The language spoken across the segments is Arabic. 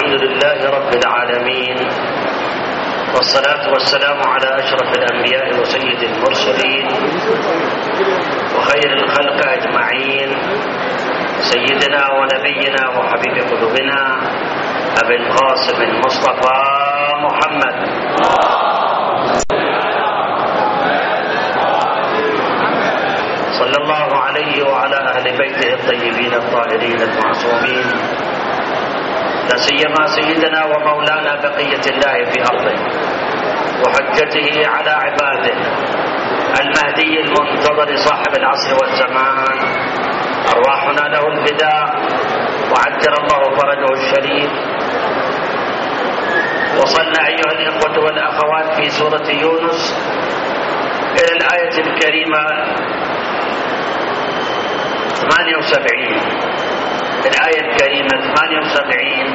الحمد لله رب العالمين، والصلاة والسلام على أشرف الأنبياء وسيد المرسلين وخير الخلق أجمعين، سيدنا ونبينا وحبيب قلوبنا أبي القاسم المصطفى محمد صلى الله عليه وعلى أهل بيته الطيبين الطاهرين المعصومين، لا سيما سيدنا ومولانا بقية الله في أرضه وحجته على عباده المهدي المنتظر صاحب العصر والزمان، أرواحنا له الفداء وعجل الله فرجه الشريف. وصلنا أيها الإخوة والأخوات في سورة يونس إلى الآية الكريمة 78، الآية الكريمة 78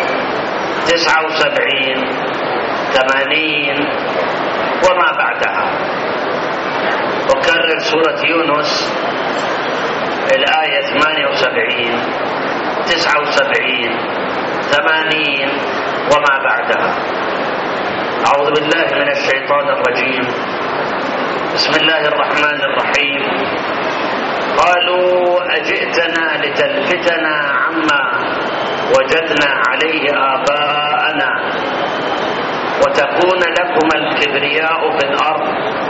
79 80 وما بعدها. وكرر سورة يونس الآية 78 79 80 وما بعدها. أعوذ بالله من الشيطان الرجيم، بسم الله الرحمن الرحيم. قالوا أجئتنا لتلفتنا عما وجدنا عليه آباءنا وتكون لكما الكبرياء في الأرض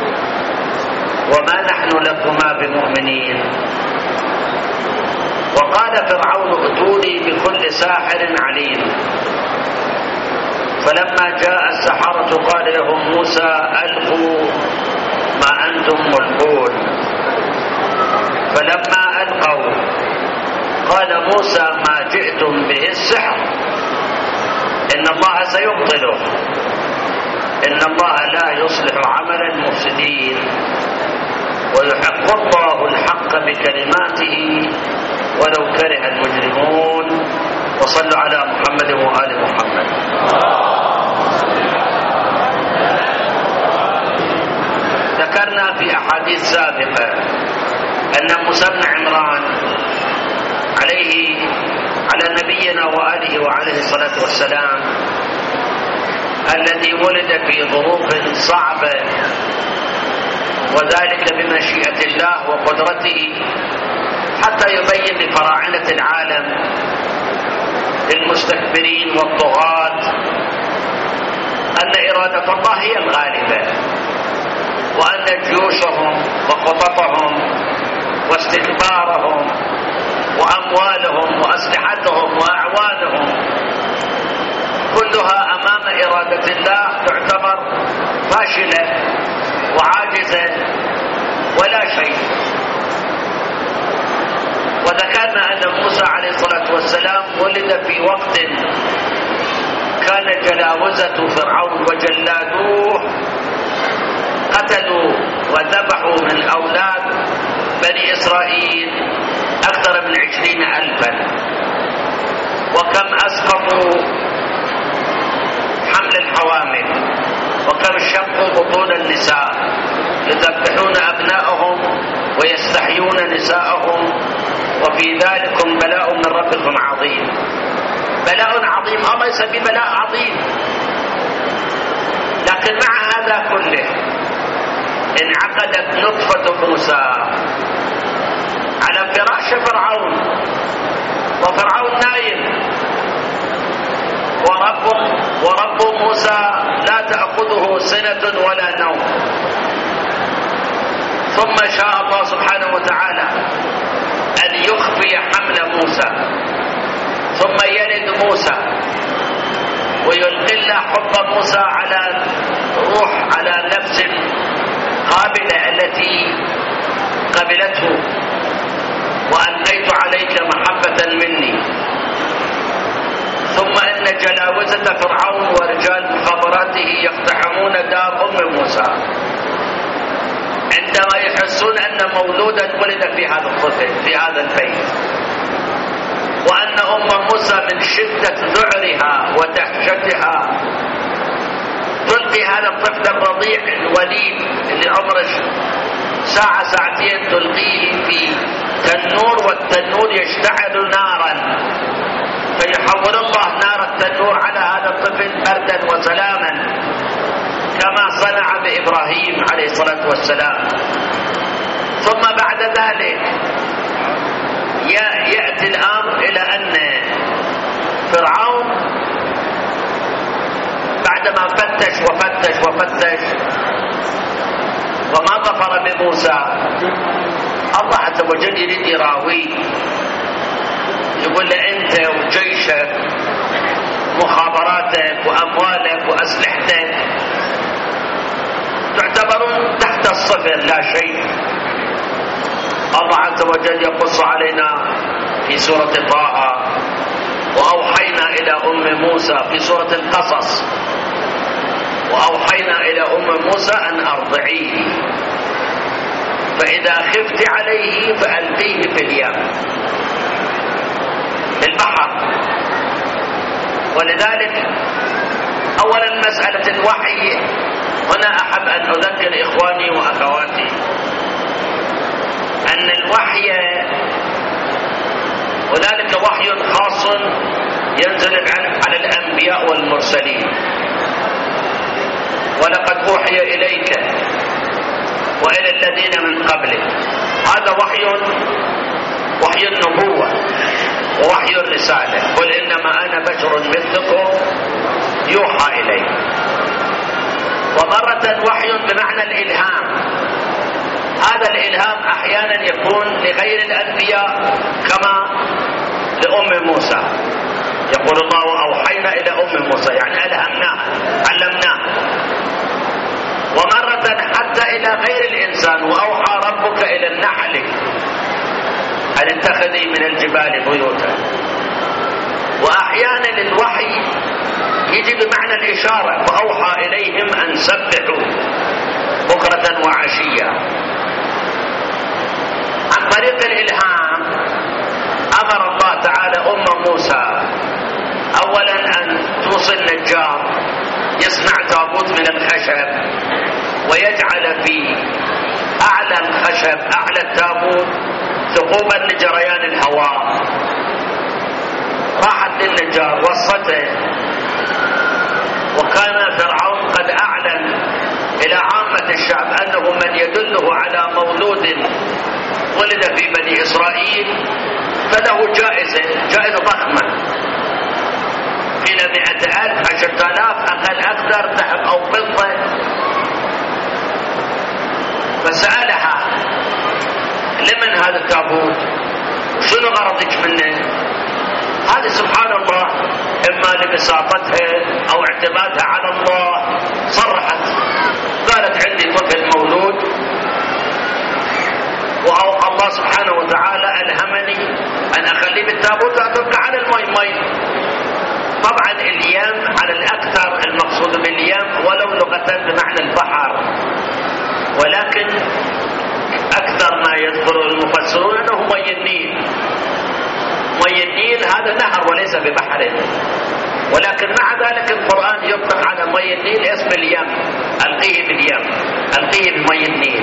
وما نحن لكما بمؤمنين. وقال فرعون ائتوني بكل ساحر عليم. فلما جاء السحرة قال لهم موسى ألقوا ما أنتم ملقون. فلما ألقوا قال موسى ما جئتم به السحر إن الله سيبطله إن الله لا يصلح عمل المفسدين ويحق الله الحق بكلماته ولو كره المجرمون. وصلوا على محمد وآل محمد. ذكرنا في أحاديث سابقة أن موسى بن عمران على نبينا وآله وعليه الصلاة والسلام الذي ولد في ظروف صعبة وذلك بمشيئة الله وقدرته حتى يبين لفراعنة العالم للمستكبرين والطغاة أن إرادة الله هي الغالبة، وأن جيوشهم وخططهم واستكبارهم وأموالهم وأسلحتهم وأعوانهم كلها أمام إرادة الله تعتبر فاشلة وعاجزة ولا شيء. وذكرنا أن موسى عليه الصلاة والسلام ولد في وقت كان جلاوزة فرعون وجلادوه قتلوا وذبحوا من أولاد بني إسرائيل أكثر من 20,000، وكم أسقطوا حمل الحوامل، وكم شقوا بطون النساء يذبحون أبنائهم ويستحيون نساءهم. وفي ذلك بلاء من ربكم عظيم. بلاء عظيم ليس ببلاء عظيم، لكن مع هذا كله انعقدت نطفة موسى على فراش فرعون، وفرعون نايم، ورب موسى لا تأخذه سنة ولا نوم. ثم شاء الله سبحانه وتعالى أن يخفي حمل موسى، ثم يلد موسى ويلقي الله حب موسى على روح على نفس قابلة التي قبلته، وألقيت عليك محبة مني. ثم إن جلاوزة فرعون ورجال مخابراته يقتحمون دار أم موسى عندما يحسون أن مولودا ولد في هذا الطفل في هذا البيت، وأن أم موسى من شدة ذعرها ودهشتها تلقي هذا الطفل الرضيع الوليد اللي عمره ساعة ساعتين تلقيه في تنور، والتنور يشتعل نارا فيحول الله نار النور على هذا الطفل بردا وسلاما كما صنع بإبراهيم عليه الصلاة والسلام. ثم بعد ذلك يأتي الأمر إلى أن فرعون بعدما فتش وفتش وفتش وما ظفر بموسى، الله عز وجل يريد يراويه، يقول له أنت وجيشك مخابراتك وأموالك وأسلحتك تعتبرون تحت الصفر لا شيء. الله عز وجل يقص علينا في سورة طه: وأوحينا إلى أم موسى، في سورة القصص: وأوحينا إلى أم موسى أن أرضعيه فإذا خفت عليه فألقيه في اليم، البحر. ولذلك أولا مسألة الوحي هنا أحب أن أذكر إخواني وأخواتي أن الوحي هنالك وحي خاص ينزل على الأنبياء والمرسلين: ولقد أوحي إليك وإلى الذين من قبلك. هذا وحي النبوة ووحي الرسالة: قل إنما أنا بشر مثلكم يوحى إلي. ومرة وحي بمعنى الإلهام، هذا الإلهام أحيانا يكون لغير الأنبياء كما لأم موسى، يقول الله: وأوحينا إلى أم موسى، يعني ألهمناها علمناها. ومرة حتى إلى غير الإنسان: وأوحى ربك إلى النحل أن اتخذي من الجبال بيوتا. وأحيانا الوحي يجي بمعنى الإشارة: فأوحى إليهم أن سبحوا بكرة وعشيا. عن طريق الإلهام أمر الله تعالى أم موسى أولا أن توصي النجار يصنع تابوت من الخشب ويجعل في أعلى الخشب أعلى التابوت ثقوبا لجريان الهواء. راحت للنجار وصته، وكان فرعون قد أعلن إلى عامة الشعب أنه من يدله على مولود ولد في بني إسرائيل فله جائزة ضخمة، إلى 100,000 10,000 أقل أكثر ذهب أو فضة. فسألها: لمن هذا التابوت؟ شنو غرضك منه؟ هذه سبحان الله إما لبساطتها أو اعتمادها على الله صرحت، قالت: عندي طفل مولود والله سبحانه وتعالى ألهمني أن أخليه بالتابوت وأتركه على المي. طبعا اليم على الأكثر المقصود باليم ولو لغة بمعنى البحر، ولكن أكثر ما يذكر المفسرون أنه مي النيل. مي النيل هذا نهر وليس ببحر، ولكن مع ذلك القرآن يطلق على مي النيل اسم اليم: ألقيه باليم، ألقيه بمي النيل.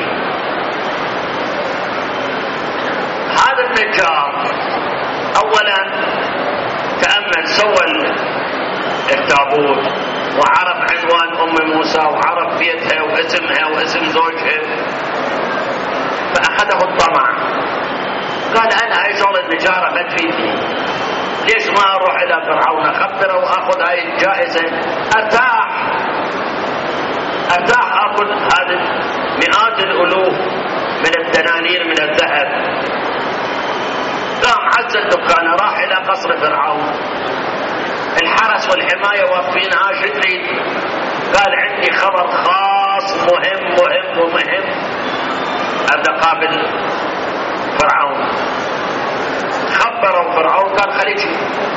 هذا النجار أولا تأمل، سوى التابوت وعرف عنوان أم موسى وعرف بيتها واسمها واسم زوجها، فأخذه الطمع، قال: أنا هاي شغل النجارة ما تفيدني، ليش ما أروح إلى فرعون أخبره وأخذ هاي الجائزة، أرتاح أخذ هذه مئات الألوف من الدنانير من الذهب. قام عز الدكان، راح إلى قصر فرعون، الحرس والحماية واقفين: شو تريد؟ قال: عندي خبر خاص مهم مهم ومهم، أبدأ قابل فرعون. خبروا فرعون، قال: خليجي.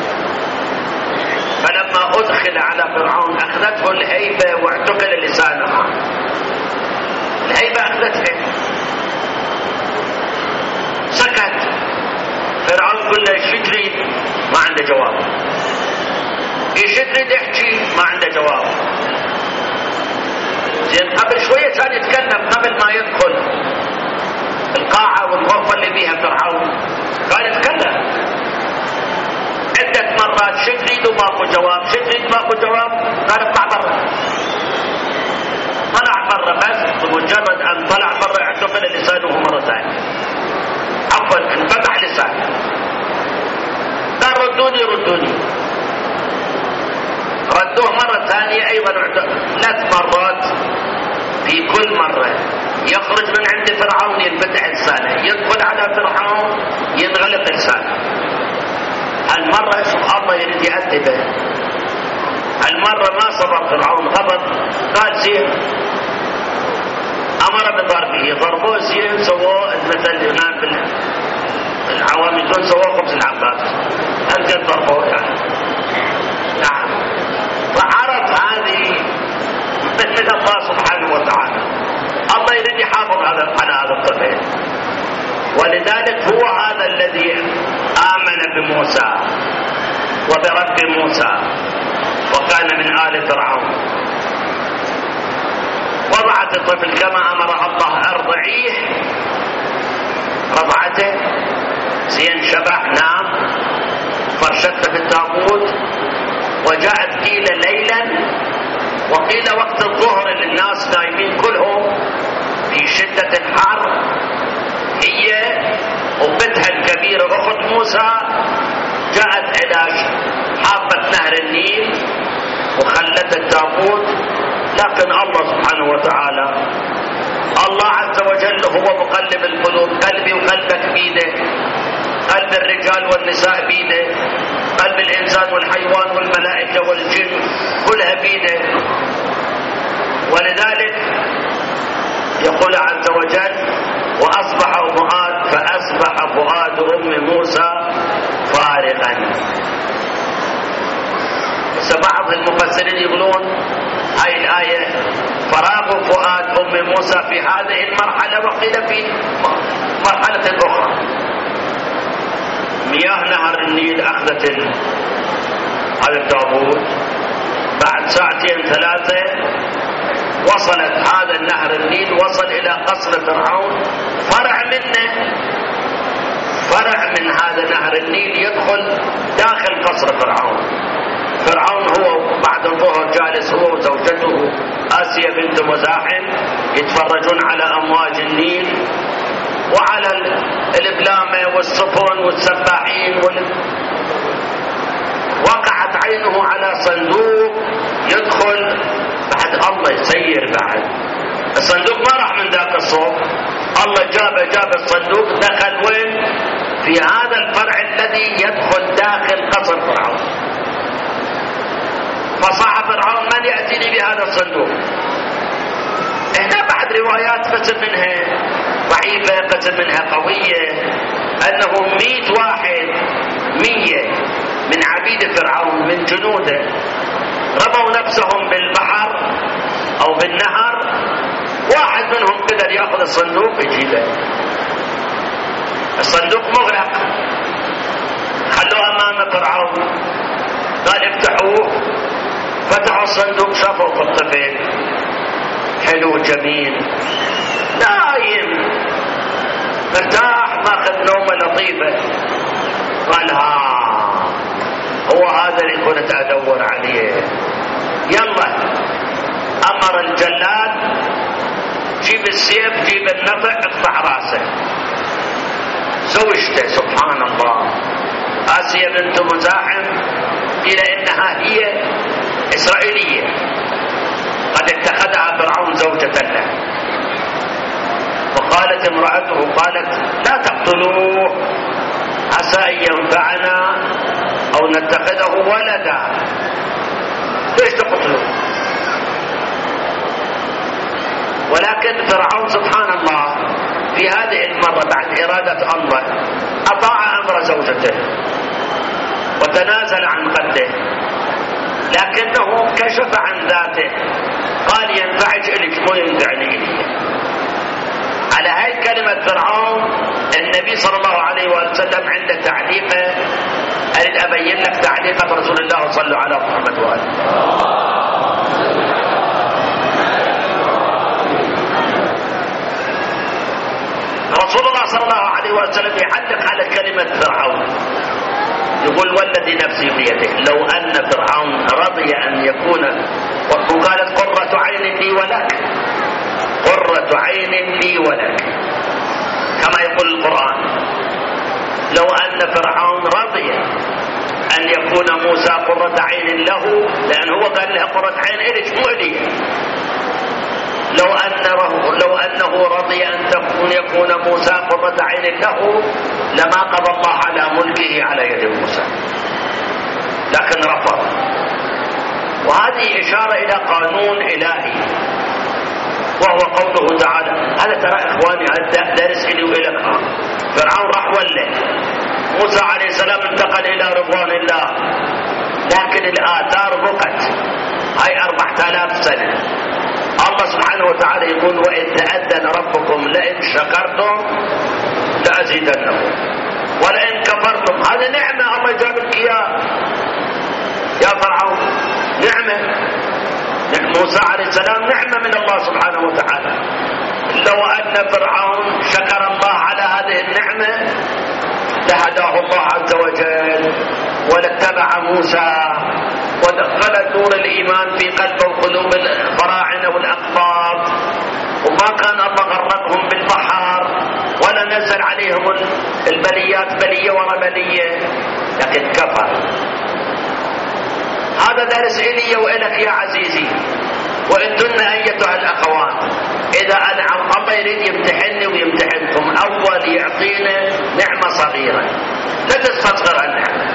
فلما أدخل على فرعون أخذته الهيبة واعتقل لسانها، الهيبة أخذته، سكت. فرعون قل له: ايش تريد؟ ما عنده جواب. ايش تريد احكي؟ ما عنده جواب. زين قبل شوية كان يتكلم قبل ما يدخل القاعة والغرفة اللي فيها فرعون، كان يتكلم عدة مرات شو تريد وماكو جواب، شو تريد ماكو جواب، قال اطلع برا. طلع برا، بس بمجرد ان طلع برا اعتقل لسانه مرة ثانية، عفوا انفتح لسانه، قال ردوني. ردوه مرة ثانية أيضا 3 مرات. في كل مرة يخرج من عند فرعون ينفتح لسانه، يدخل على فرعون ينغلق لسانه. المرة سبحان الله يريد يأدبه، المرة ما صبر فرعون، غضب، قال زين، أمر بضربه، ضربوه زين، سووه مثل هناك العوام يقولون سووه خبز العباس، أنت ضربوه يعني. نعم، فعرف هذه من الله سبحانه وتعالى. الله يريد يحافظ على هذا الطفل، ولذلك هو هذا الذي آمن بموسى وبرب موسى وكان من آل فرعون. وضعت الطفل كما أمرها الله، أرضعيه، رضعته زين، شبع، نام، فرشته في التابوت. وجاءت قيل ليلا وقيل وقت الظهر اللي الناس نايمين كلهم في شدة الحر، هي وبنتها الكبيرة أخت موسى جاءت إلى حافة نهر النيل وخلت التابوت. لكن الله سبحانه وتعالى، الله عز وجل هو مقلب القلوب، قلبي وقلبك بيده، قلب الرجال والنساء بيده، قلب الإنسان والحيوان والملائكة والجن كلها بيده. ولذلك يقول عز وجل فأصبح فؤاد أم موسى فارغا. بعض المفسرين يقولون هاي الآية فراغ فؤاد أم موسى في هذه المرحلة، وقيل في مرحلة أخرى. مياه نهر النيل أخذت هذا التابوت، بعد 2-3 وصلت هذا النهر النيل، وصل إلى قصر فرعون. فرع من هذا نهر النيل يدخل داخل قصر فرعون. فرعون هو بعد الظهر جالس هو وزوجته آسيا بنت مزاحم يتفرجون على أمواج النيل وعلى الإبلامة والسفن والسباحين وقعت عينه على صندوق يدخل. بعد الله يسير، بعد الصندوق ما راح من ذاك الصوب، الله جاب الصندوق، دخل وين؟ في هذا الفرع الذي يدخل داخل قصر فرعون. فصاح فرعون من يأتيني بهذا الصندوق؟ هنا بعد روايات قسم منها ضعيفة قسم منها قوية، أنه 100 واحد 100 من عبيد فرعون من جنوده رموا نفسهم بالبحر أو بالنهر، واحد منهم قدر يأخذ الصندوق يجيبه. الصندوق مغلق، خلوه أمام فرعون، قال افتحوه. فتحوا الصندوق، شافوا في الطفل حلو جميل نايم مرتاح ماخذ نومه لطيفة. قال هو هذا اللي كنت أدور عليه. يلا أمر الجلاد جيب السيف، جيب النفع، اقطع راسه. زوجته سبحان الله آسيا بنت مزاحم قيل إنها هي إسرائيلية، قد اتخذها فرعون زوجة له. وقالت امرأته قالت لا تقتلوه عسى أن ينفعنا أو نتخذه ولدا. ليش تقتلوه؟ ولكن فرعون سبحان الله في هذه المرة بعد إرادة الله أطاع أمر زوجته وتنازل عن قده، لكنه كشف عن ذاته، قال ينفعج إليك مو ينفعني إلي. على هاي كلمة فرعون النبي صلى الله عليه وسلم عنده تعليقه، أريد أبين لك تعليقة رسول الله صلى على محمد وآله. رسول الله صلى الله عليه وسلم يعلق على كلمة فرعون يقول والذي نفسي بيده لو أن فرعون رضي أن يكون، وقالت قرة عين لي ولك، قرة عين لي ولك كما يقول القرآن. لو أن فرعون رضي أن يكون موسى قرة عين له، لأن هو قال لها قرة عين إليش مو لي. لو أنه رضي أن يكون موسى قرة عين له لما قضى الله على ملكه على يد موسى، لكن رفض. وهذه إشارة إلى قانون إلهي، وهو قوله تعالى. هذا ترى إخواني هذا درس إلي وإلك. فرعون راح ولى، موسى عليه السلام انتقل إلى رضوان الله، لكن الآثار بقت هاي 4000 سنة. الله سبحانه وتعالى يقول وإن تأذن ربكم لئن شكرتم لأزيدنكم ولئن كفرتم. هذا نعمة الله جاب لك إياه يا فرعون، نعمة. موسى عليه السلام نعمة من الله سبحانه وتعالى. لو أن فرعون شكر الله على هذه النعمة لهداه الله عز وجل ولاتبع موسى ودخل نور الإيمان في قلب وقلوب الفراعنة والأقطاب، وما كان الله غرقهم بالبحر ولا نزل عليهم البليات بلية ورا بلية، لكن كفر. هذا درس إلي وإلك يا عزيزي. وإنتن أيتها الأخوات إذا أنعم الله يريد يمتحني ويمتحنكم، أول يعطينا نعمة صغيرة لا تستصغر النعمة.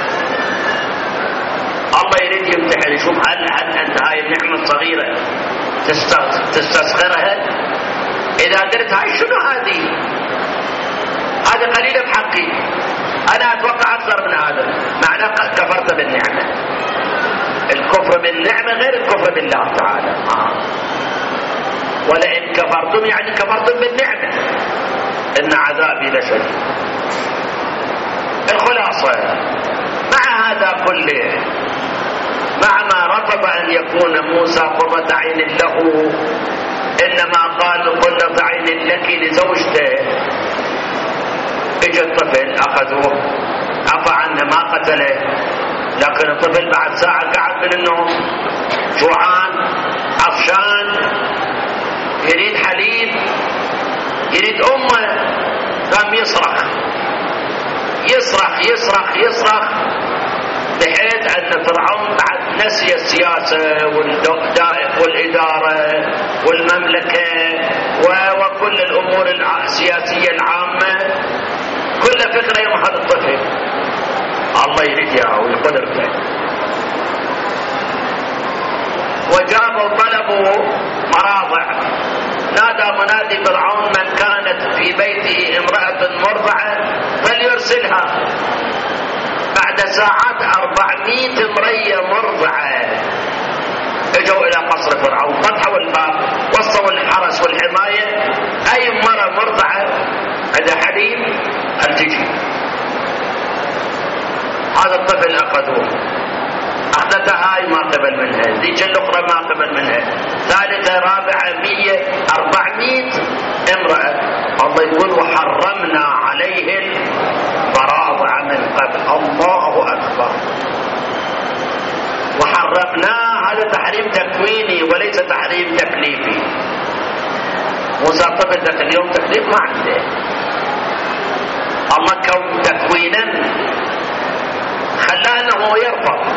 الله يريد يمتحن، يشوف هل أنت هاي النعمة الصغيرة تستصغرها؟ إذا قلت هاي شنو هذه قليلة بحقي، أنا أتوقع أكثر من هذا، معناه كفرت بالنعمة. الكفر بالنعمة غير الكفر بالله تعالى. ولئن كفرتم يعني كفرتم بالنعمة إن عذابي لشديد. الخلاصة مع هذا كله، مع ما رفض أن يكون موسى قرة عين له، إنما قال قرة عين لك لزوجته. اجى الطفل أخذوه، عفى عنه ما قتله، لكن الطفل بعد ساعة قعد من النوم جوعان عطشان يريد حليب يريد أمه، قام يصرخ يصرخ يصرخ يصرخ، بحيث أن فرعون بعد نسي السياسة والإدارة والمملكة وكل الأمور السياسية العامة، كل فكرة يوم هذا الطفل الله يريد اياه ويقدر له. وجابوا طلبوا مراضع، نادى منادي فرعون من كانت في بيته امرأة مرضعة فليرسلها. بعد ساعات 400 امرية مرضعة اجوا الى قصر فرعون، فتحوا الباب وصلوا الحرس والحماية، اي مرة مرضعة عندها حليب هل تجي. هذا الطفل أخذوه، أخذتها هاي ما قبل منها، ذيك الأخرى ما قبل منها، ثالثة رابعة 100 400 امرأة. الله يقول وحرمنا عليه المراضع من قبل. الله أكبر. وحرمنا، هذا تحريم تكويني وليس تحريم تكليفي. موسى طفل ذاك اليوم تكليف ما عنده، الله كون تكوينا خلاه انه يرفض.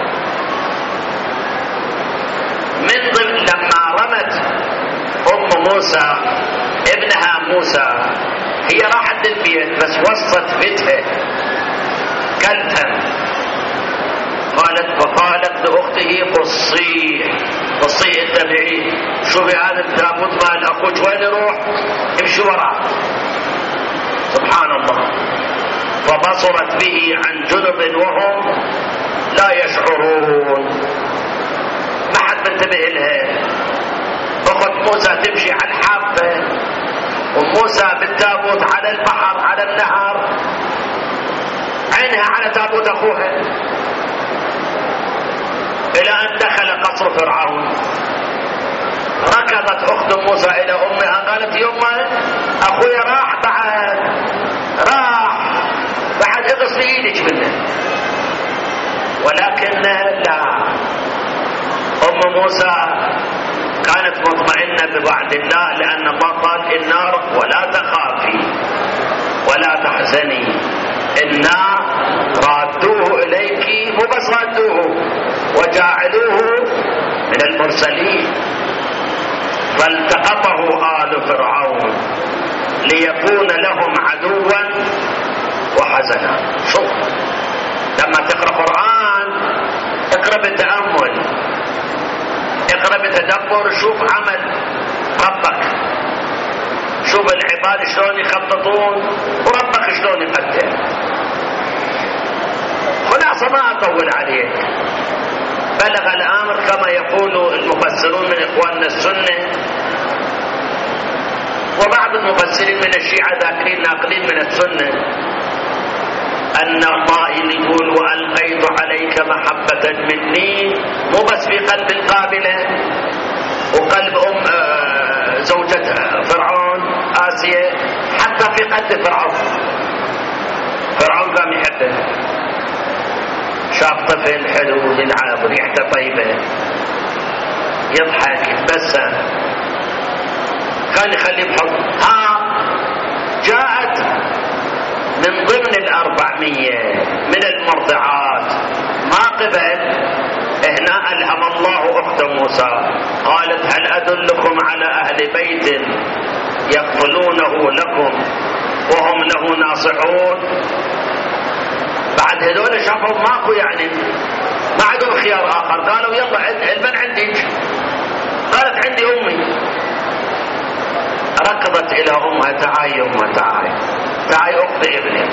من ضمن لما رمت ام موسى ابنها موسى، هي راحت البيت بس وصت بيتها كلتا، وقالت لاخته قصيه اتبعيه، شوفي هذا التابوت مال اخوك وين يروح، امشي وراه. سبحان الله. فبصرت به عن جنب وهم لا يشعرون، ما حد منتبه لها. اخت موسى تمشي على الحافة وموسى بالتابوت على البحر على النهر، عينها على تابوت اخوها، الى ان دخل قصر فرعون. ركضت اخت موسى الى امها قالت يما اخويا راح بعد اغسلي ايدك منه. ولكن لا، أم موسى كانت مطمئنة بوعد الله، لأن الله قال النار ولا تخافي ولا تحزني إنا رادوه إليك، مو بس رادوه وجاعلوه من المرسلين. فالتقطه آل فرعون ليكون لهم عدوا وحزنا. شوف لما تقرأ قرآن اقرأ بالتأمل، اقرأ بتدبر، شوف عمل ربك، شوف العباد شلون يخططون وربك شلون يقدر. خلاصة ما أطول عليك، بلغ الأمر كما يقول المفسرون من إخواننا السنة وبعض المفسرين من الشيعة ذاكرين ناقلين من السنة، أن الله يقول وألقيت عليك محبة مني، مو بس في قلب القابلة وقلب زوجة فرعون آسيا، حتى في قلب فرعون. فرعون قام يحبه، شاف طفل حلو يلعب وريحته طيبة يضحك يتبسم، كان يخليه بحب. جاءت من ضمن 400 من المرضعات، ما قبل. هنا ألهم الله أخت موسى، قالت هل أدلكم على أهل بيت يقتلونه لكم وهم له ناصحون. بعد هذول شافوا ماكو يعني ما عندهم خيار آخر، قالوا يلا البن عندك. قالت عندي أمي. ركضت إلى أمها، تعالي أمها تعالي أخذ ابنك.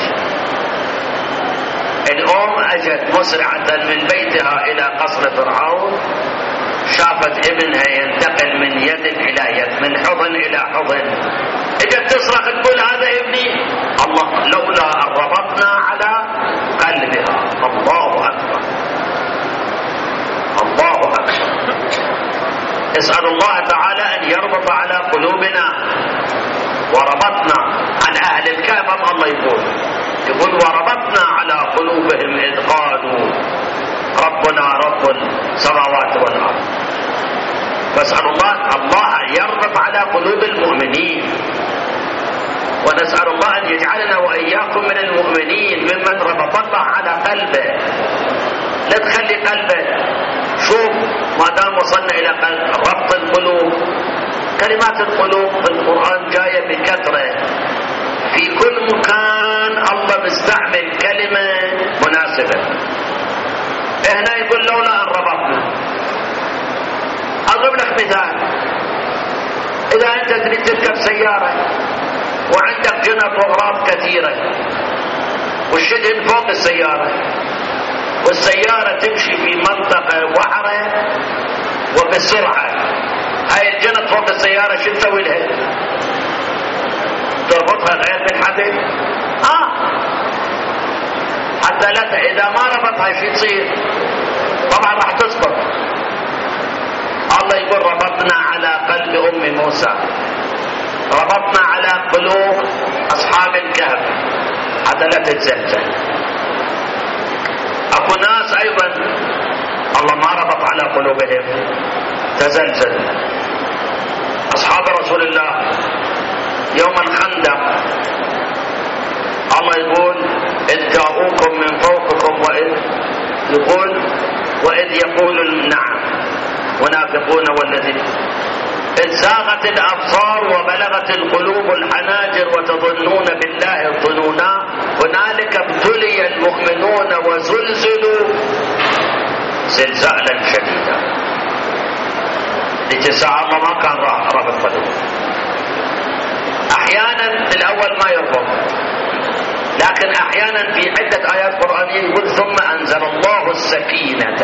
الأم أجت مسرعة من بيتها إلى قصر فرعون، شافت ابنها ينتقل من يد إلى يد، من حضن إلى حضن، اجت تصرخ تقول هذا ابني. الله لولا أن ربطنا على قلبها. الله أكبر الله أكبر. اسأل الله تعالى أن يربط على قلوبنا. وربطنا عن أهل الكهف، الله يقول وربطنا على قلوبهم إذ قالوا ربنا رب السماوات والأرض. فاسأل الله يربط على قلوب المؤمنين، ونسأل الله أن يجعلنا وإياكم من المؤمنين ممن ربط الله على قلبه. لا تخلي قلبك، شوف ما دام وصلنا إلى ربط القلوب. كلمات القلوب في القرآن جاية بكثرة، في كل مكان الله بيستعمل كلمة مناسبة. هنا يقول لولا أن ربطنا. أضرب لك مثال، إذا أنت تريد تركب سيارة وعندك جنط وأغراض كثيرة والشدن فوق السيارة، والسيارة تمشي في منطقة وعرة وبسرعة، هاي الجنط فوق السيارة شو تسوي لها؟ تربطها غير بالحبل؟ حتى لا إذا ما ربطها شو تصير؟ طبعا راح تسقط. الله يقول ربطنا على قلب أم موسى، ربطنا على قلوب أصحاب الكهف حتى لا تتزلزل. أكو ناس أيضا الله ما ربط على قلوبهم تزلزل. أصحاب رسول الله يوم الخندق الله يقول إذ جاءوكم من فوقكم وإذ يقول نعم منافقون والذين إذ زاغت الأبصار وبلغت القلوب الحناجر وتظنون بالله الظنونا هنالك ابتلي المؤمنون وزلزلوا زلزالا شديدا. لتسعى الله ما كان رابط قلوب. أحيانا الأول ما يربط، لكن أحيانا في عدة آيات قرآنية يقول ثم أنزل الله السكينة.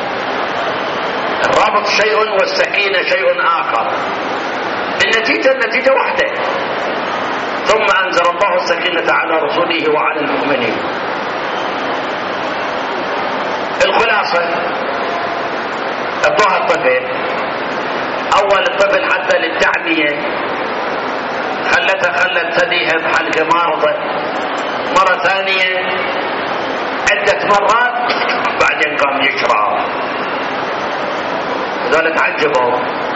الرابط شيء والسكينة شيء آخر، النتيجة واحدة. ثم أنزل الله السكينة على رسوله وعلى المؤمنين. الخلاصة اعطوها الطفل، أول الطفل حتى للتعبية خلت ثديها بحلقة مارضة، مرة ثانية عدة مرات بعدين قام يشرب. هذول تعجبوا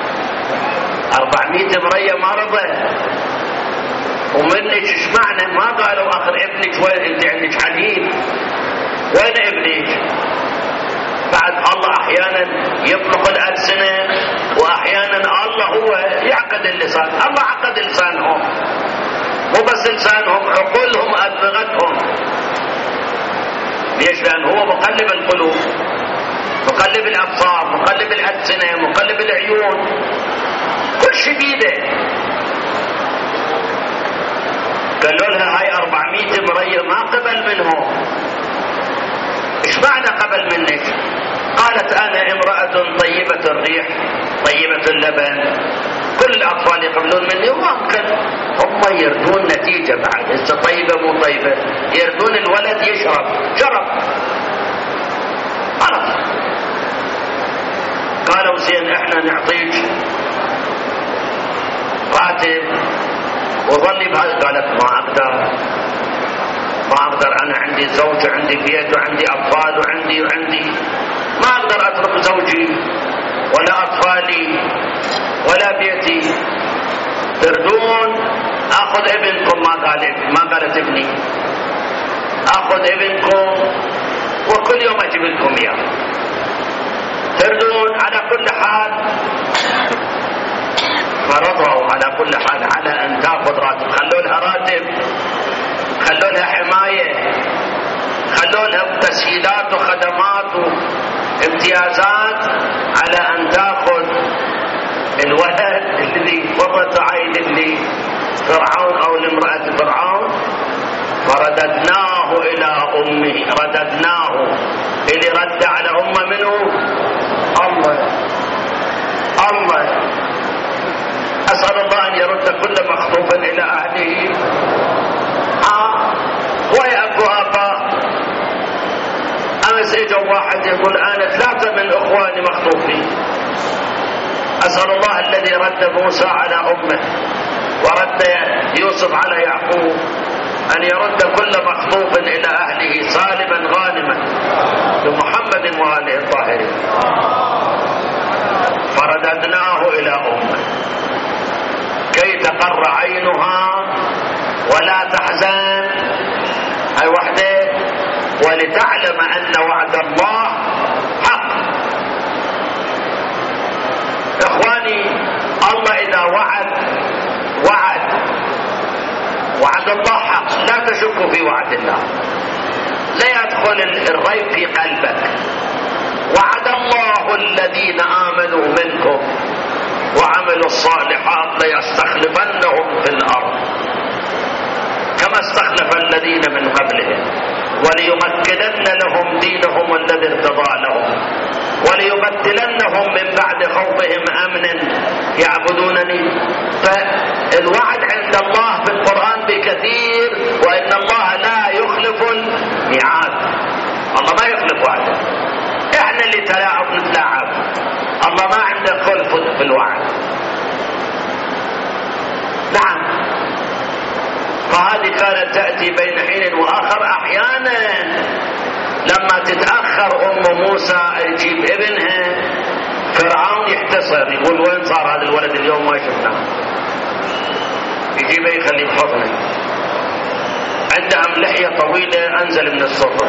400 مرية ما رضى. ومنك ايش معنى ما قالوا اخر ابنك وين انت عندك حنين وين ابنك؟ بعد الله احيانا يطلق الالسنه واحيانا الله هو يعقد اللسان. الله عقد لسانهم، مو بس لسانهم، عقولهم ادمغتهم. ليش؟ لان هو مقلب القلوب، مقلب الابصار، مقلب الالسنه، مقلب العيون، كل شيء بيده. قالوا لها هاي 400 مرية ما قبل منهم. ايش معنى قبل منك؟ قالت انا امرأة طيبة الريح طيبة اللبن، كل الاطفال يقبلون مني وممكن هم يردون نتيجة بعد. هسه طيبة مو طيبة، يردون الولد يشرب، شرب خلاص. قالوا زين احنا نعطيك راتب وظلي بهذا. قالت ما اقدر انا عندي زوج وعندي بيت وعندي اطفال وعندي ما اقدر اترك زوجي ولا اطفالي ولا بيتي. تردون اخذ ابنكم. ما قالت ابني، اخذ ابنكم وكل يوم اجيب لكم اياه. تردون على كل حال. فرضوا على كل حال على ان تاخذ راتب. خلوا لها راتب، خلوا لها حمايه، خلوا لها تسهيلات وخدمات وامتيازات على ان تاخذ الولد الذي قرة عين اللي فرعون او لامرأة فرعون. فرددناه الى امه، رددناه اللي رد على امه منه الله. أسأل الله أن يرد كل مخطوف إلى أهله. ويأكو آباء أمس إجا واحد يقول أنا 3 من إخواني مخطوفين. أسأل الله الذي رد موسى على أمه ورد يوسف على يعقوب أن يرد كل مخطوف إلى أهله سالما غانما بمحمد وآله الطاهرين. فرددناه إلى أمه كي تقر عينها ولا تحزن، هاي وحده، ولتعلم أن وعد الله حق. إخواني، الله إذا وعد الله حق. لا تشكوا في وعد الله، لا يدخل الريب في قلبك. وعد الله الذين آمنوا منكم وعملوا الصالحات ليستخلفنهم في الأرض كما استخلف الذين من قبلهم وليمكنن لهم دينهم الذي ارتضى لهم وليبدلنهم من بعد خوفهم أمنا يعبدونني. فالوعد عند الله في القرآن بكثير، وإن الله لا يخلف الميعاد. الله ما يخلف وعده، احنا اللي نتلاعب. الله ما عنده خلف في الوعد. نعم. فهذه كانت تأتي بين حين وآخر. أحيانا لما تتأخر أم موسى تجيب ابنها، فرعون يحتصر يقول وين صار هذا الولد اليوم ما شفناه، يجيبه يخليه بحضنه. عندهم لحية طويلة أنزل من السفر،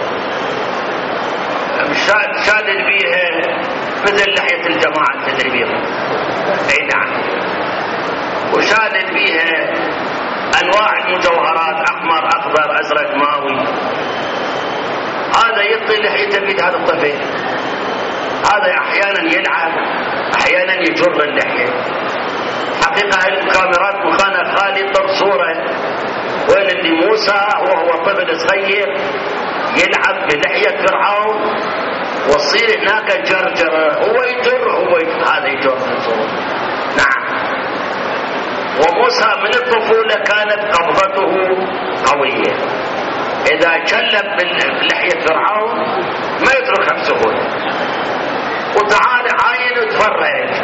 شادد بيها مثل لحية الجماعة تدري بيها. اي نعم. وشادد بيها انواع المجوهرات، احمر اخضر ازرق ماوي. هذا يطي لحيته بيد هذا الطفل. هذا احيانا يلعب، احيانا يجر اللحية. حقيقة الكاميرات مخانة خالد صورة وين اللي موسى وهو طفل صغير يلعب بلحية فرعون وتصير هناك جرجرة، هو يجر هذا يجر. نعم. وموسى من الطفولة كانت قبضته قوية، إذا شلب بلحية فرعون ما يتركها بسهولة. وتعالى عاين وتفرج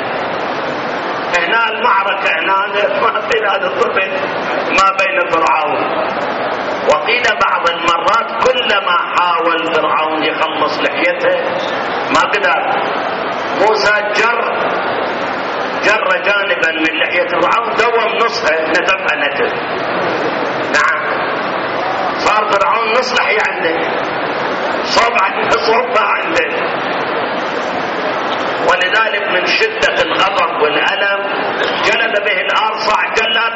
هنا المعركة، هنا ما بين هذا الطفل ما بين فرعون. وقيل بعض المرات كلما حاول فرعون يخلص لحيته ما قدر، موسى جر جانبا من لحية فرعون دوم نصها نتفها نتف. نعم، صار فرعون نص لحية عنده، صوبها عنده. ولذلك من شدة الغضب والألم جلد به الأرصع، قال لا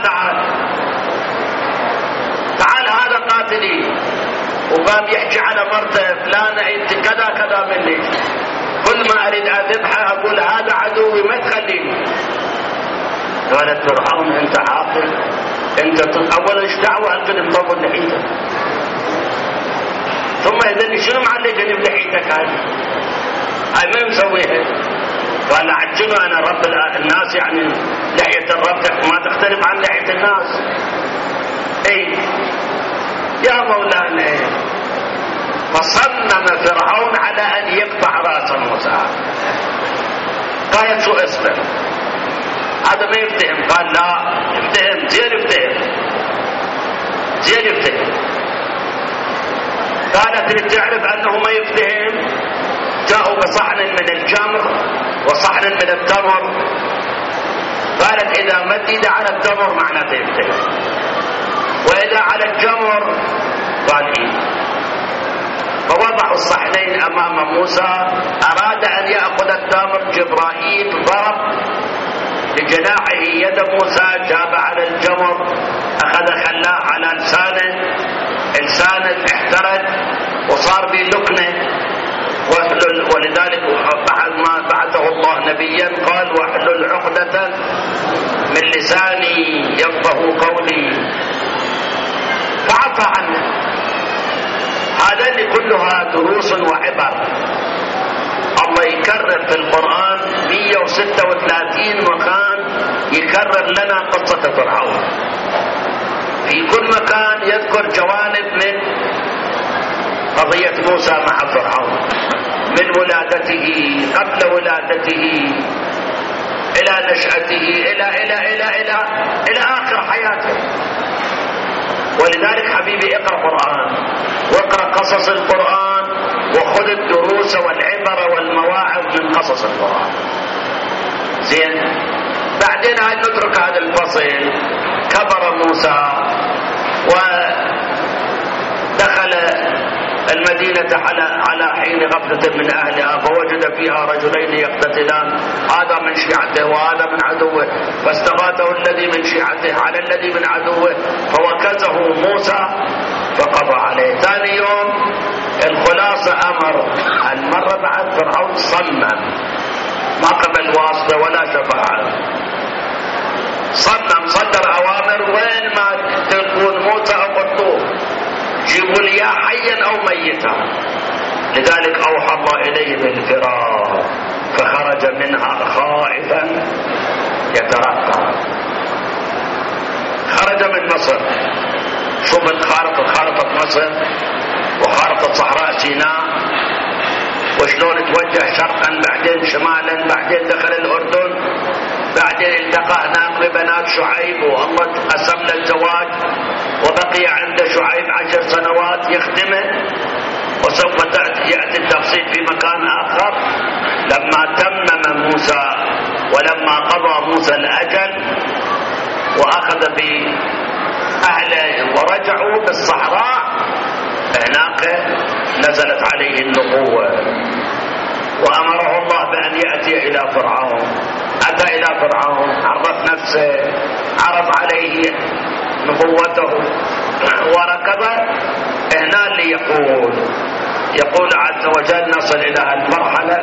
تعال هذا قاتلي، وقام يحكي على مرته فلانة انت كذا كذا مني، كل ما اريد اذبحه اقول هذا عدوي ما تخليني. قالت فرعون انت عاقل، انت اول ايش دعوه انت مطول لحيتك، ثم اذا شنو معلقني بلحيتك هاي ما مسويها؟ قال عجنوا انا رب الناس، يعني لحيه الرب ما تختلف عن لحيه الناس. اي يا مولانا، فصمم فرعون على ان يقطع راس موسى. قالت شو اصبر، هذا ما يفتهم. قال لا يفتهم، زين يفتهم. قالت لتعرف انه ما يفتهم، جاءوا بصحن من الجمر وصحن من التمر. قالت اذا مد ايده على التمر معناته يفتهم، واذا على الجمر قال ايه. فوضعوا الصحنين امام موسى، اراد ان ياخذ التمر، جبرائيل ضرب بجناحه يد موسى، جاب على الجمر، اخذ خلاه على لسانه احترق وصار به لكنه. ولذلك بعد ما بعثه الله نبيا قال واحلل عقدة من لساني يفقهوا قولي، فعفى عنه. هذه كلها دروس وعبر. الله يكرر في القرآن 136 مكان يكرر لنا قصة فرعون، في كل مكان يذكر جوانب من قضية موسى مع فرعون، من ولادته قبل ولادته إلى نشأته إلى إلى إلى إلى إلى آخر حياته. ولذلك حبيبي اقرأ قرآن، واقرأ قصص القرآن، وخذ الدروس والعبر والمواعظ من قصص القرآن. زين، بعدين هاي نترك هذا الفصل. كبر موسى ودخل المدينة على حين غفلة من أهلها، فوجد فيها رجلين يقتتلان، هذا من شيعته وهذا من عدوه، فاستغاثه الذي من شيعته على الذي من عدوه فوكزه موسى فقضى عليه. ثاني يوم الخلاصة أمر، المرة بعد فرعون صمم، ما قبل واسطة ولا شفاعة، صمم صدر أوامر، وين ما تلقون موسى أقتلوه، جيبوا لي حيا أو ميتا. لذلك أوحى الله إليه بالفرار، فخرج منها خائفا يترقب. خرج من مصر، شوف خارطة مصر وخارطة صحراء سيناء، وشلون توجه شرقا بعدين شمالا، بعدين دخل الأردن، بعدين التقى هناك ببنات شعيب، والله قسم له الزواج، وبقي عند شعيب 10 سنوات يخدمه، وسوف يأتي التفصيل في مكان آخر. لما تمم موسى ولما قضى موسى الأجل وأخذ بأهله ورجعوا بالصحراء، هناك نزلت عليه النبوة، وأمره الله بأن يأتي إلى فرعون. أتى إلى فرعون، عرف نفسه، عرض عليه نبوته وركض. هنا اللي يقول عز وجل، نصل إلى المرحلة،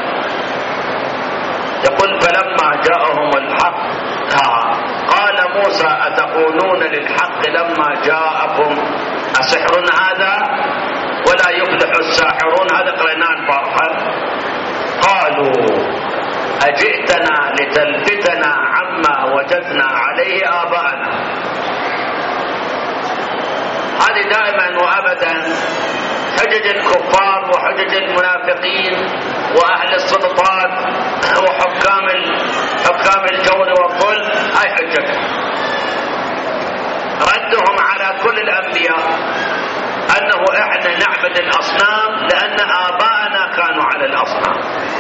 يقول فلما جاءهم الحق قال موسى أتقولون للحق لما جاءكم أسحر هذا ولا يفلح الساحرون. هذا قريناه البارحة. قالوا أجئتنا لتلفتنا عما وجدنا عليه آباءنا. هذه دائما وأبدا حجج الكفار وحجج المنافقين وأهل السلطات وحكام الجور والظلم، هاي حجتهم، ردهم على على كل الأنبياء أنه إحنا نعبد الأصنام لأن آباءنا كانوا على الأصنام.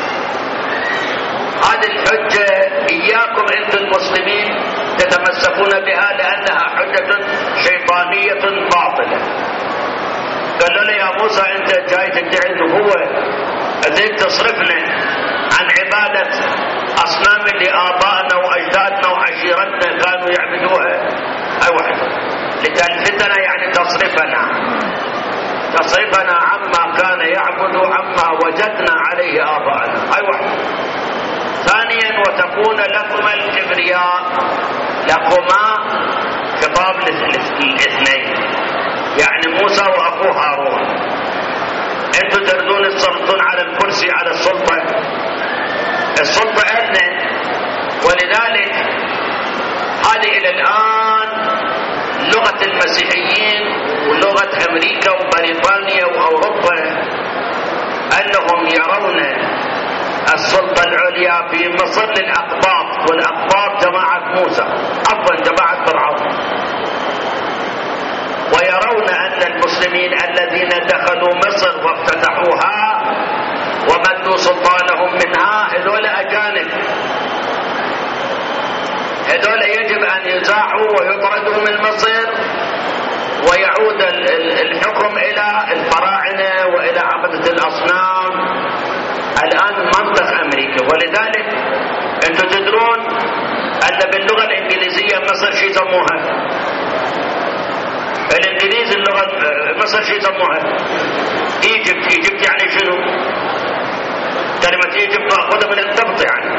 هذه الحجة إياكم أنتم المسلمين تتمسكون بها لأنها حجة شيطانية باطلة. قالوا له يا موسى أنت جاي تدعي النبوة، أزيد تصرفنا عن عبادة أصنام اللي آبائنا وأجدادنا وعشيرتنا كانوا يعبدوها. أي واحد لتلفتنا يعني تصرفنا عما كان يعبد عما وجدنا عليه آبائنا. أي واحد. ثانيا وتكون لكما الكبرياء، لكما خطاب الاثنين يعني موسى وأخوه هارون. انتوا تريدون تسلطون على الكرسي على السلطة إلنا، ولذلك هذه إلى الآن لغة المسيحيين ولغة أمريكا وبريطانيا وأوروبا أنهم يرون السلطة العليا في مصر للأقباط، والأقباط جماعة موسى عفوا جماعة فرعون، ويرون أن المسلمين الذين دخلوا مصر وافتتحوها ومدوا سلطانهم منها هذول أجانب، هذول يجب أن يزاحوا ويطردوا من مصر ويعود الحكم إلى الفراعنة وإلى عبدة الأصنام. الآن منطق أمريكا. ولذلك أنتم تدرون أن باللغة الإنجليزية مصر شو يسموها؟ الإنجليز اللغة مصر شو يسموها؟ إيجيبت يعني شنو؟ كلمة إيجيبت مأخوذة من القبط، يعني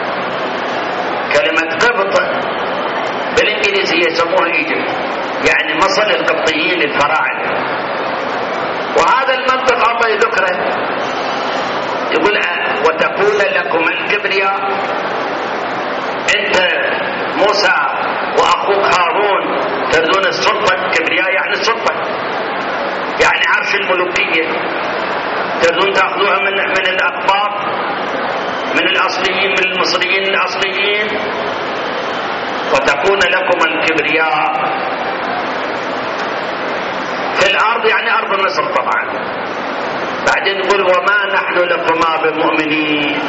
كلمة قبط بالإنجليزية يسموها إيجيبت، يعني مصر القبطيين الفراعنة. وهذا المنطق الله يذكره، يقول وتكون لكم الكبرياء. انت موسى واخوك هارون تريدون السلطة، الكبرياء يعني السلطة يعني عرش الملوكية، تريدون تاخذوها من الأقباط، من الأصليين، من المصريين الأصليين. وتكون لكم الكبرياء في الأرض يعني أرض مصر طبعا. بعدين يقول وما نحن لكما بمؤمنين.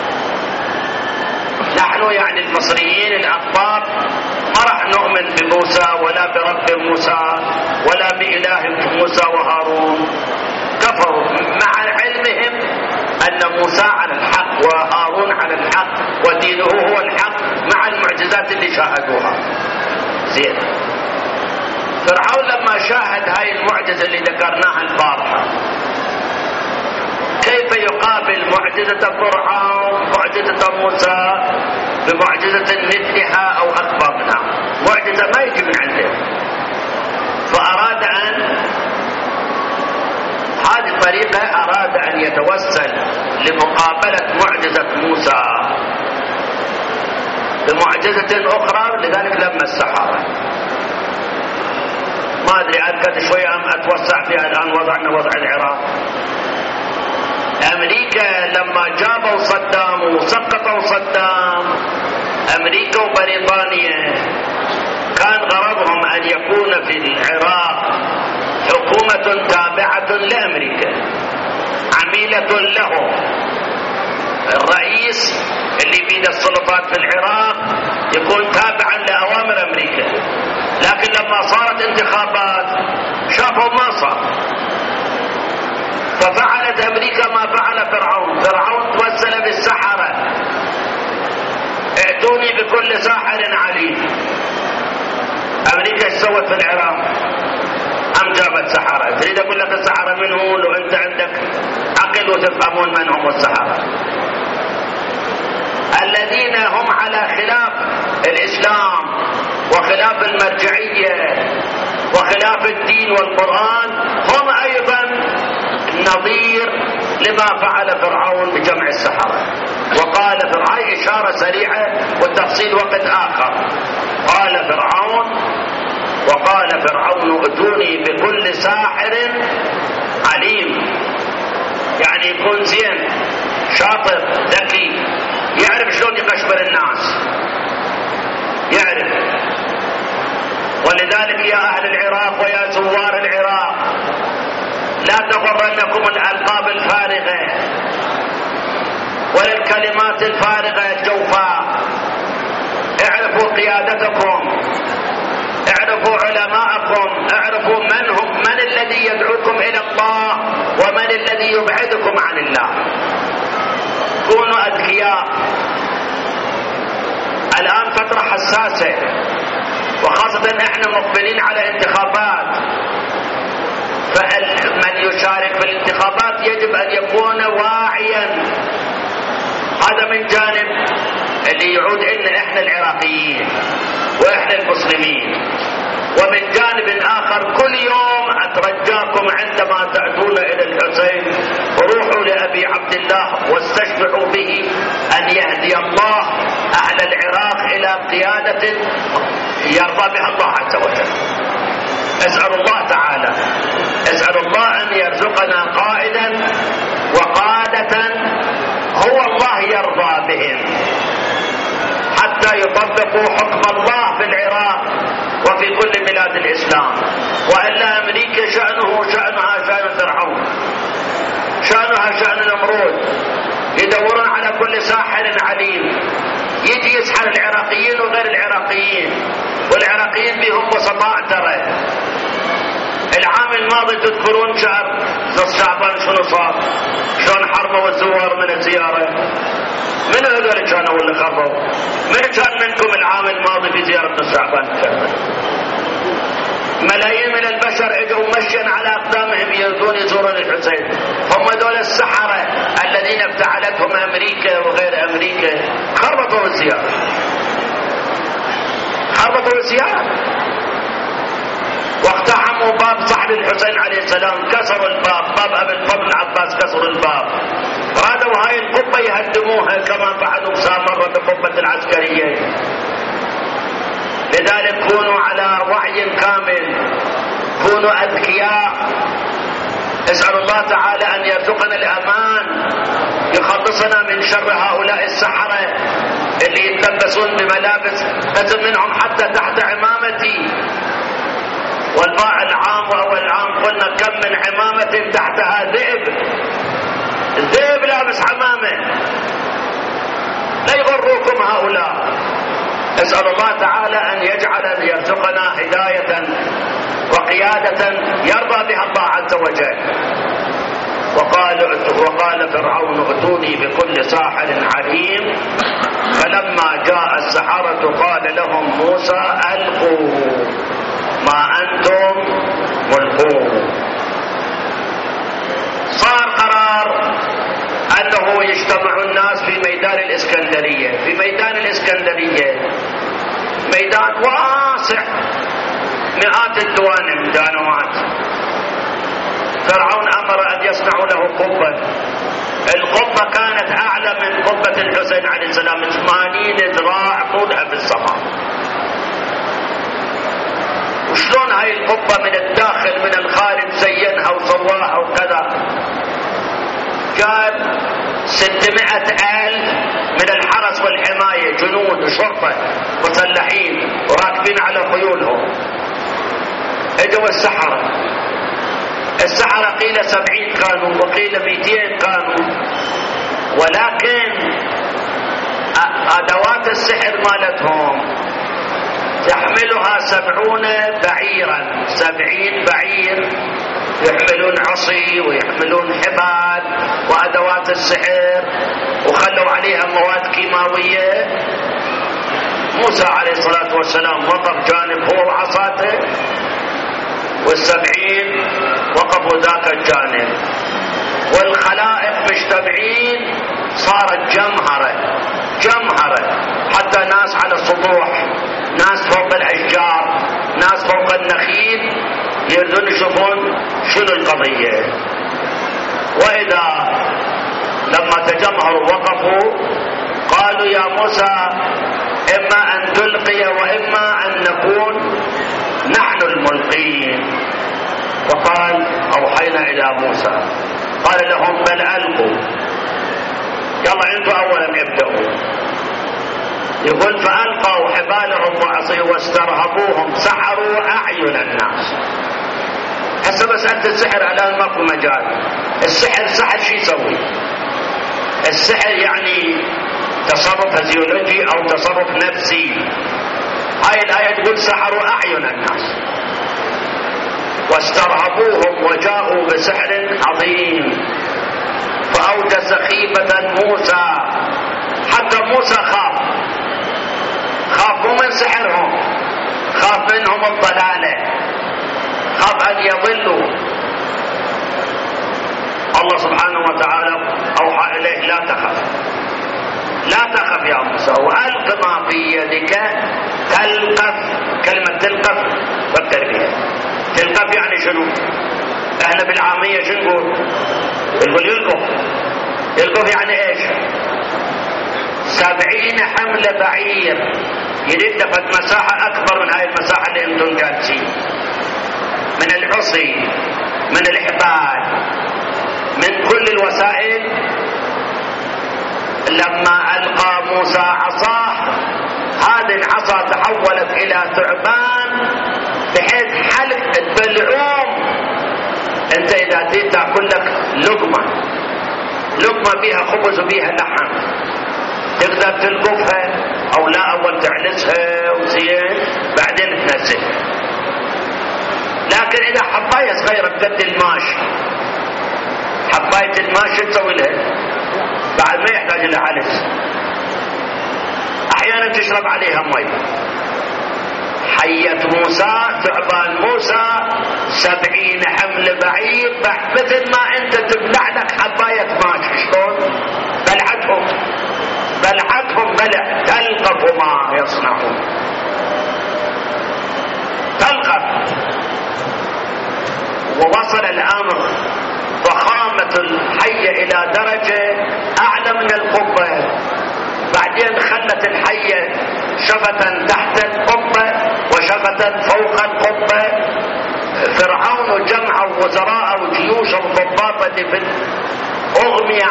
نحن يعني المصريين الأقباط ما راح نؤمن بموسى ولا برب موسى ولا بإله موسى وهارون. كفروا مع علمهم أن موسى على الحق وهارون على الحق ودينه هو الحق مع المعجزات اللي شاهدوها. زين. فرعون لما شاهد هاي المعجزة اللي ذكرناها البارحة، كيف يقابل معجزة فرعون معجزة موسى بمعجزة مثلها أو أكبر منها؟ معجزة ما يجي من عنده. فأراد أن هذه الطريقة أراد أن يتوسل لمقابلة معجزة موسى بمعجزة أخرى، لذلك لما السحرة. ما أدري أذكر شوية أم أتوسع فيها الآن وضعنا وضع العراق. أمريكا لما جابوا صدام وسقطوا صدام، أمريكا وبريطانيا كان غرضهم أن يكون في العراق حكومة تابعة لأمريكا عميلة لهم. الرئيس اللي بيد السلطات في العراق يكون تابعا لأوامر أمريكا. لكن لما صارت انتخابات شافوا ما صار، ففعلت أمريكا ما فعل فرعون. فرعون توسل بالسحرة، ائتوني بكل ساحر عليم. أمريكا ايش سوت في العراق؟ أم جابت سحرة. تريد أقول لك السحرة من هو؟ لو أنت عندك عقل وتفهمون من هم السحرة. الذين هم على خلاف الإسلام وخلاف المرجعية وخلاف الدين والقرآن هم أيضا نظير لما فعل فرعون بجمع السحرة. وقال فرعون إشارة سريعة والتفصيل وقت آخر. وقال فرعون ائتوني بكل ساحر عليم، يعني يكون زين شاطر ذكي يعرف شلون يقشبر الناس، يعرف. ولذلك يا أهل العراق ثوار العراق، لا تغرنكم الألقاب الفارغة وللكلمات الفارغة الجوفاء. اعرفوا قيادتكم، اعرفوا علماءكم، اعرفوا من الذي يدعوكم إلى الله ومن الذي يبعدكم عن الله. كونوا أذكياء. الآن فترة حساسة، وخاصة احنا مقبلين على انتخابات، فمن يشارك في الانتخابات يجب أن يكون واعيا. هذا من جانب اللي يعود إلنا احنا العراقيين واحنا المسلمين. ومن جانب آخر كل يوم أترجاكم عندما تأتون إلى الحسين روحوا لأبي عبد الله واستشفعوا به أن يهدي الله أهل العراق إلى قيادة يرضى بها الله عز وجل. أسأل الله تعالى، أسأل الله أن يرزقنا قائدا وقادة هو الله يرضى بهم حتى يطبقوا حكم الله في العراق وفي كل بلاد الإسلام. وإلا أمريكا شأنها شأن فرعون، شأنها شأن نمرود، يدورون على كل ساحر عليم يجي يسحر العراقيين وغير العراقيين، والعراقيين بهم وسطاء. ترى العام الماضي تذكرون شهر نص شعبان شنو صار؟ شلون حرموا الزوار من الزيارة؟ من هذول كانوا اللي خربوا؟ من كان منكم العام الماضي في زيارة نص شعبان؟ ملايين من البشر اجوا مشيا على اقدامهم يريدون يزورون الحسين. هم دول السحرة الذين ابتعلتهم امريكا وغير امريكا خربطوا الزيارة، خربطوا الزيارة واقتحموا باب صحن الحسين عليه السلام، كسروا الباب، باب ابي الفضل العباس كسروا الباب، رادوا هاي القبة يهدموها كما فعلوا سامرة بقبة العسكرية. لذلك كونوا على وعي كامل، كونوا أذكياء. اسأل الله تعالى أن يرزقنا الأمان، يخلصنا من شر هؤلاء السحرة اللي يتلبسون بملابس مثل منهم حتى تحت عمامتي. والباع العام وأول عام قلنا كم من عمامة تحتها ذئب، الذئب لابس عمامة. لا يغروكم هؤلاء. اسأل الله تعالى أن يجعل يرزقنا هداية وقيادة يرضى بها الله عز وجل. وقال فرعون ائتوني بكل ساحر عليم. فلما جاء السحرة قال لهم موسى ألقوا ما أنتم ملقون. صار قرار أنه يجتمع الناس في ميدان الإسكندرية. في ميدان الإسكندرية ميدان واسع، مئات الدوانم دانوات. فرعون أمر أن يصنعوا له قبة. القبة كانت أعلى من قبة الحسين عليه السلام، 80 ذراع طولها في السماء. وشلون هاي القبة من الداخل من الخارج زينها وسواها وكذا؟ جاب 600,000 من الحرس والحماية، جنود وشرطة مسلحين وراكبين على خيولهم. اجوا السحرة قيل 70 كانوا وقيل 200 كانوا، ولكن أدوات السحر مالتهم تحملها 70 بعيرا، 70 بعير يحملون عصي ويحملون حبال وأدوات السحر، وخلوا عليها مواد كيماوية. موسى عليه الصلاة والسلام وقف جانب هو وعصاته، وال70 وقفوا ذاك الجانب، والخلائق مجتمعين. صارت جمهرة حتى ناس على السطوح، ناس فوق الأشجار، ناس فوق النخيل يريدون يشوفون شنو القضية. وإذا لما تجمهروا وقفوا قالوا يا موسى إما أن تلقي وإما أن نكون نحن الملقين. وقال أوحينا إلى موسى قال لهم بل ألقوا، يلا أنتوا أولا ابدأوا. يقول فألقوا حبالهم وعصيهم واسترهبوهم، سحروا أعين الناس. هسه مسألة السحر الآن ماكو مجال. السحر شو يسوي؟ السحر يعني تصرف فيزيولوجي أو تصرف نفسي. هاي الآية تقول سحروا أعين الناس واسترهبوهم وجاءوا بسحر عظيم فأوجس خيفة موسى. حتى موسى خاف مو من سحرهم، خاف منهم الضلالة، خاف أن يضلوا. الله سبحانه وتعالى أوحى إليه لا تخف يا موسى وألق ما في يدك تلقف. كلمة تلقف فكر بها. تلقف يعني شنو؟ احنا بالعامية شنو نقول؟ يلقف يعني ايش؟ 70 حمل بعير. يريد لفت مساحة أكبر من هاي المساحة اللي انتم جالسين، من العصي، من الحبال، من كل الوسائل. لما ألقى موسى عصاه، هذه العصا تحولت إلى ثعبان بحيث حلق البلعوم. انت إذا تريد تأكل لك لقمة بيها خبز وبيها لحم، تقدر تلقفها أو لا؟ أول تعلسها وزين بعدين تنزلها. لكن إذا حباية صغيرة بقد الماش، حباية الماش تسوي لها بعد ما يحتاج لها علس. أحيانا تشرب عليها مي. حية موسى، ثعبان موسى 70 حمل بعير، مثل ما أنت تبلع لك حباية ماش. شلون؟ بلعتهم بلع. تلقف ما يصنعون، تلقف. ووصل الأمر ضخامة الحية إلى درجة أعلى من القبة. بعدين خلت الحية شفة تحت القبة وشفة فوق القبة. فرعون جمع وزراء وجيوش وضباطة أغمي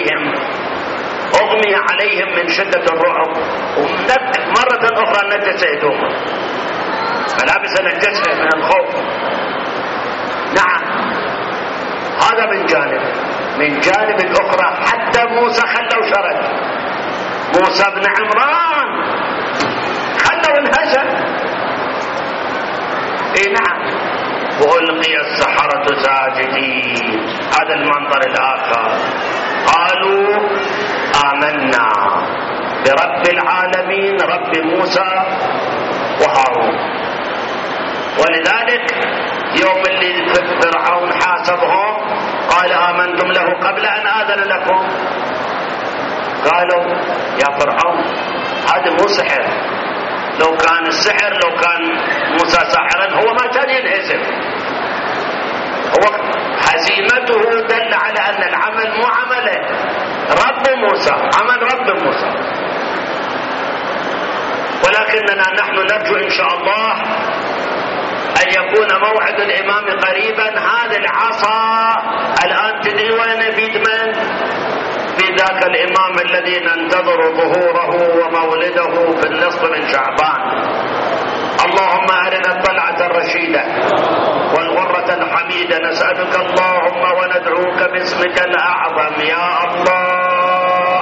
عليهم من شدة الرعب. مرة أخرى نجس هدومه، ملابس نجسها من الخوف. نعم، هذا من جانب الأخرى حتى موسى خلوا شرد. موسى بن عمران خلوا انهزم. نعم. وألقي السحرة ساجدين. هذا المنظر الآخر. قالوا آمنا برب العالمين، رب موسى وهارون. ولذلك يوم اللي فرعون حاسبهم قال آمنتم له قبل أن آذن لكم. قالوا يا فرعون هذا مو سحر. لو كان السحر، لو كان موسى ساحرا هو ما كان ينهزم. هو هزيمته دل على أن العمل مو عمله رب موسى، عمل رب موسى. ولكننا نحن نرجو إن شاء الله أن يكون موعد الإمام قريبا. هذه العصا الآن تدري وين بيدمن؟ بذاك الإمام الذي ننتظر ظهوره ومولده في النصف من شعبان. اللهم أرنا الطلعة الرشيدة والغرة الحميدة. نسألك اللهم وندعوك باسمك الأعظم يا الله.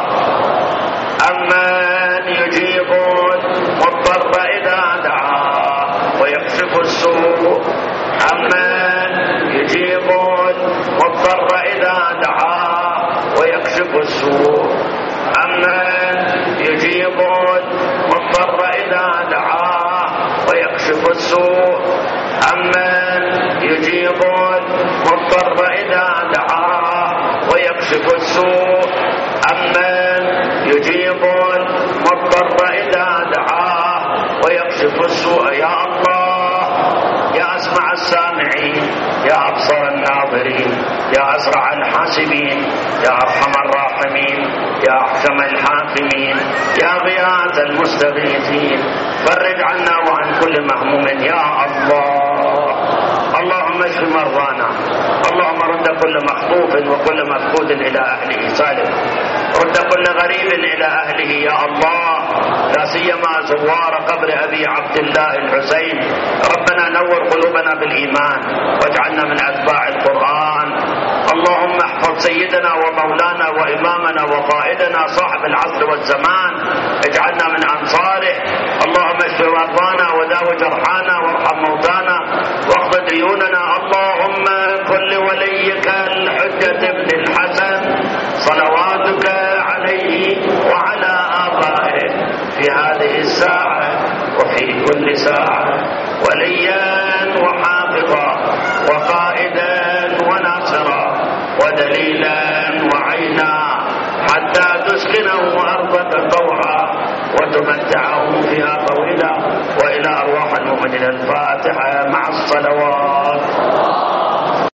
أمن يجيب المضطر إذا دعاه ويكشف السوء. أمن يجيب المضطر إذا دعاه ويكشف السوء. أمن يجيب المضطر إذا دعاه ويكشف السوء. أمن يجيب المضطر إذا دعاه ويكشف السوء. أمن يجيب المضطر إذا دعاه ويكشف السوء. يا الله، يا أسمع السامعين، يا أبصر الناظرين، يا أسرع الحاسبين، يا أرحم الراحمين، يا أحكم الحاكمين، يا غياث المستغيثين، فرج عنا وعن كل مهموم يا الله. اللهم اشف مرضانا. اللهم رد كل مخطوف وكل مفقود إلى أهله سالم. رد كل غريب إلى أهله يا الله، لا سيما زوار قبر أبي عبد الله الحسين. ربنا نور قلوبنا بالإيمان واجعلنا من أتباع القرآن. اللهم احفظ سيدنا ومولانا وإمامنا وقائدنا صاحب العصر والزمان، اجعلنا من أنصاره. اللهم اشف مرضانا وداو جرحانا وارحم موتانا واقض ديوننا. اللهم كن لوليك الحجة بن الحسن صلواتك عليه وعلى آبائه في هذه الساعة وفي كل ساعة وليا وحافظا وقائدا وناصرا ودليلا وعينا، حتى تسكنه أرضك طوعا وتمتعه فيها طويلا. وإلى أرواح المؤمنين الفاتحة مع الصلوات.